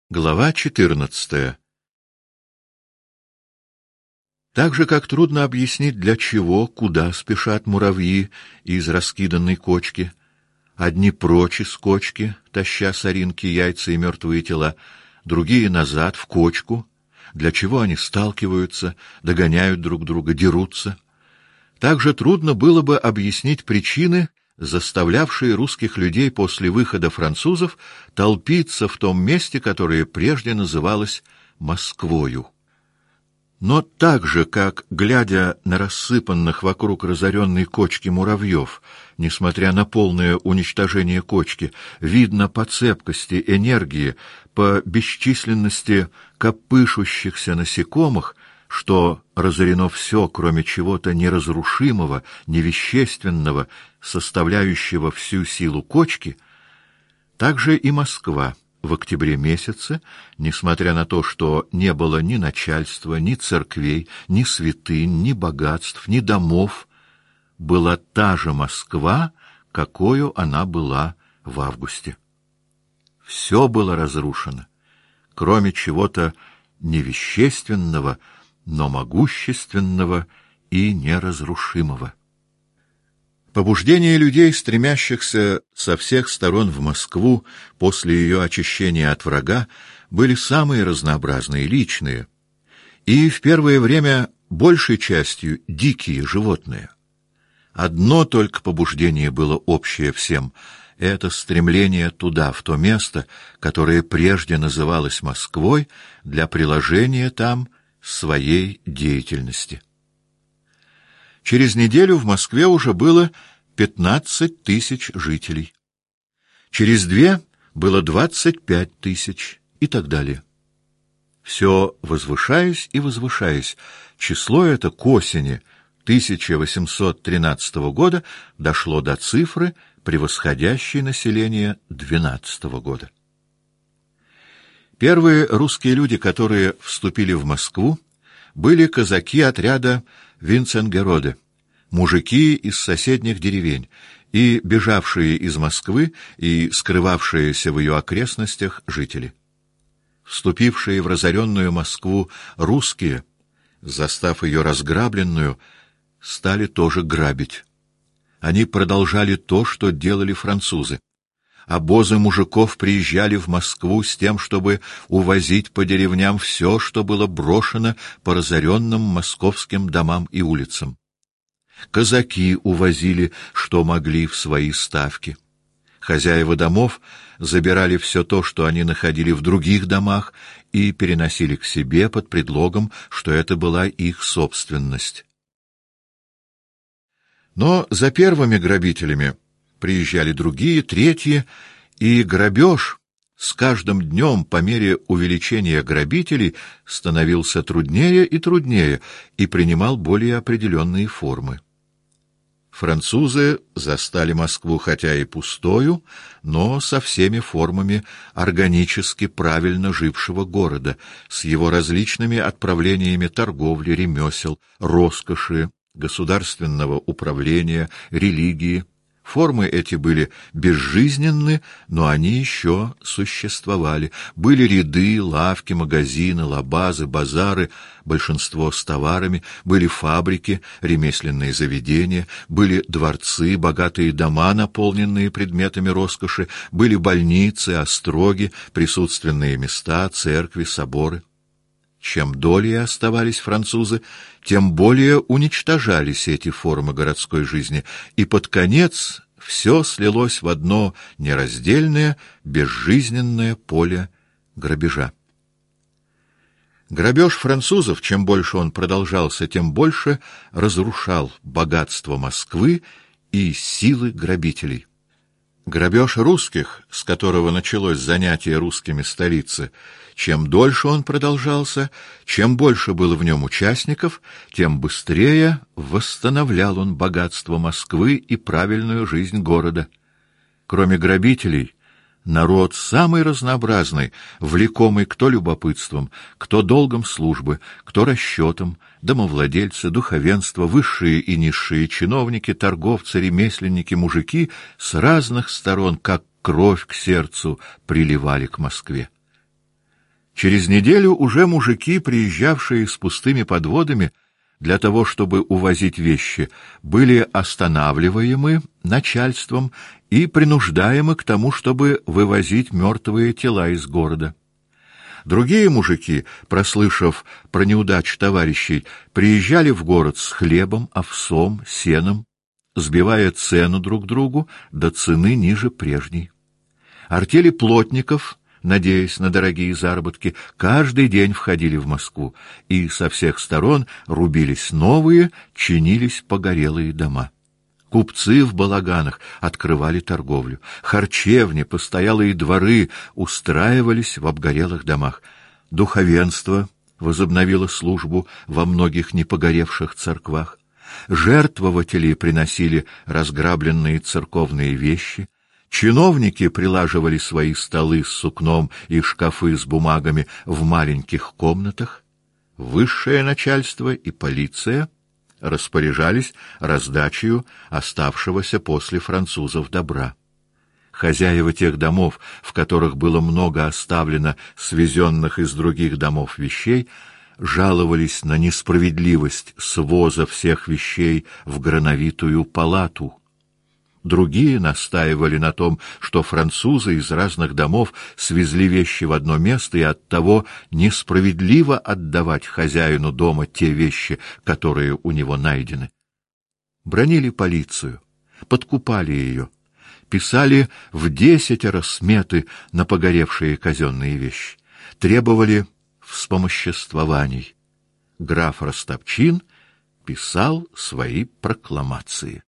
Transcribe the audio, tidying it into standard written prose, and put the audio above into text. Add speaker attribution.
Speaker 1: Глава 14. Так же, как трудно объяснить, для чего, куда спешат муравьи из раскиданной кочки. Одни прочь из кочки, таща соринки, яйца и мертвые тела, другие назад, в кочку. Для чего они сталкиваются, догоняют друг друга, дерутся. Так же трудно было бы объяснить причины, заставлявшие русских людей после выхода французов толпиться в том месте, которое прежде называлось Москвою. Но так же, как, глядя на рассыпанных вокруг разоренной кочки муравьев, несмотря на полное уничтожение кочки, видно по цепкости энергии, по бесчисленности копышущихся насекомых, что разорено все, кроме чего-то неразрушимого, невещественного, составляющего всю силу кочки, так же и Москва в октябре месяце, несмотря на то, что не было ни начальства, ни церквей, ни святынь, ни богатств, ни домов, была та же Москва, какою она была в августе. Все было разрушено, кроме чего-то невещественного, но могущественного и неразрушимого. Побуждения людей, стремящихся со всех сторон в Москву после ее очищения от врага, были самые разнообразные, личные, и в первое время большей частью дикие животные. Одно только побуждение было общее всем — это стремление туда, в то место, которое прежде называлось Москвой, для приложения там своей деятельности. Через неделю в Москве уже было 15 тысяч жителей. Через 2 было 25 тысяч и так далее. Все возвышаясь и возвышаясь, число это к осени 1813 года дошло до цифры, превосходящей население 12 года. Первые русские люди, которые вступили в Москву, были казаки отряда Винценгероде, мужики из соседних деревень и бежавшие из Москвы и скрывавшиеся в ее окрестностях жители. Вступившие в разоренную Москву русские, застав ее разграбленную, стали тоже грабить. Они продолжали то, что делали французы. Обозы мужиков приезжали в Москву с тем, чтобы увозить по деревням все, что было брошено по разоренным московским домам и улицам. Казаки увозили, что могли, в свои ставки. Хозяева домов забирали все то, что они находили в других домах, и переносили к себе под предлогом, что это была их собственность. Но за первыми грабителями приезжали другие, третьи, и грабеж с каждым днем по мере увеличения грабителей становился труднее и труднее и принимал более определенные формы. Французы застали Москву хотя и пустою, но со всеми формами органически правильно жившего города, с его различными отправлениями торговли, ремесел, роскоши, государственного управления, религии. Формы эти были безжизненны, но они еще существовали. Были ряды, лавки, магазины, лабазы, базары, большинство с товарами, были фабрики, ремесленные заведения, были дворцы, богатые дома, наполненные предметами роскоши, были больницы, остроги, присутственные места, церкви, соборы. Чем долее оставались французы, тем более уничтожались эти формы городской жизни, и под конец все слилось в одно нераздельное, безжизненное поле грабежа. Грабеж французов, чем больше он продолжался, тем больше разрушал богатство Москвы и силы грабителей. Грабеж русских, с которого началось занятие русскими столицы, чем дольше он продолжался, чем больше было в нем участников, тем быстрее восстановлял он богатство Москвы и правильную жизнь города. Кроме грабителей, народ самый разнообразный, влекомый кто любопытством, кто долгом службы, кто расчетом, домовладельцы, духовенство, высшие и низшие чиновники, торговцы, ремесленники, мужики с разных сторон, как кровь к сердцу, приливали к Москве. Через неделю уже мужики, приезжавшие с пустыми подводами для того, чтобы увозить вещи, были останавливаемы начальством и принуждаемы к тому, чтобы вывозить мертвые тела из города. Другие мужики, прослышав про неудачу товарищей, приезжали в город с хлебом, овсом, сеном, сбивая цену друг другу до цены ниже прежней. Артели плотников, надеясь на дорогие заработки, каждый день входили в Москву, и со всех сторон рубились новые, чинились погорелые дома. Купцы в балаганах открывали торговлю, харчевни, постоялые дворы устраивались в обгорелых домах. Духовенство возобновило службу во многих непогоревших церквах. Жертвователи приносили разграбленные церковные вещи. Чиновники прилаживали свои столы с сукном и шкафы с бумагами в маленьких комнатах. Высшее начальство и полиция распоряжались раздачей оставшегося после французов добра. Хозяева тех домов, в которых было много оставлено свезенных из других домов вещей, жаловались на несправедливость своза всех вещей в грановитую палату. Другие настаивали на том, что французы из разных домов свезли вещи в одно место, и оттого несправедливо отдавать хозяину дома те вещи, которые у него найдены. Бранили полицию, подкупали ее, писали в 10 сметы на погоревшие казенные вещи, требовали вспомоществований. Граф Растопчин писал свои прокламации.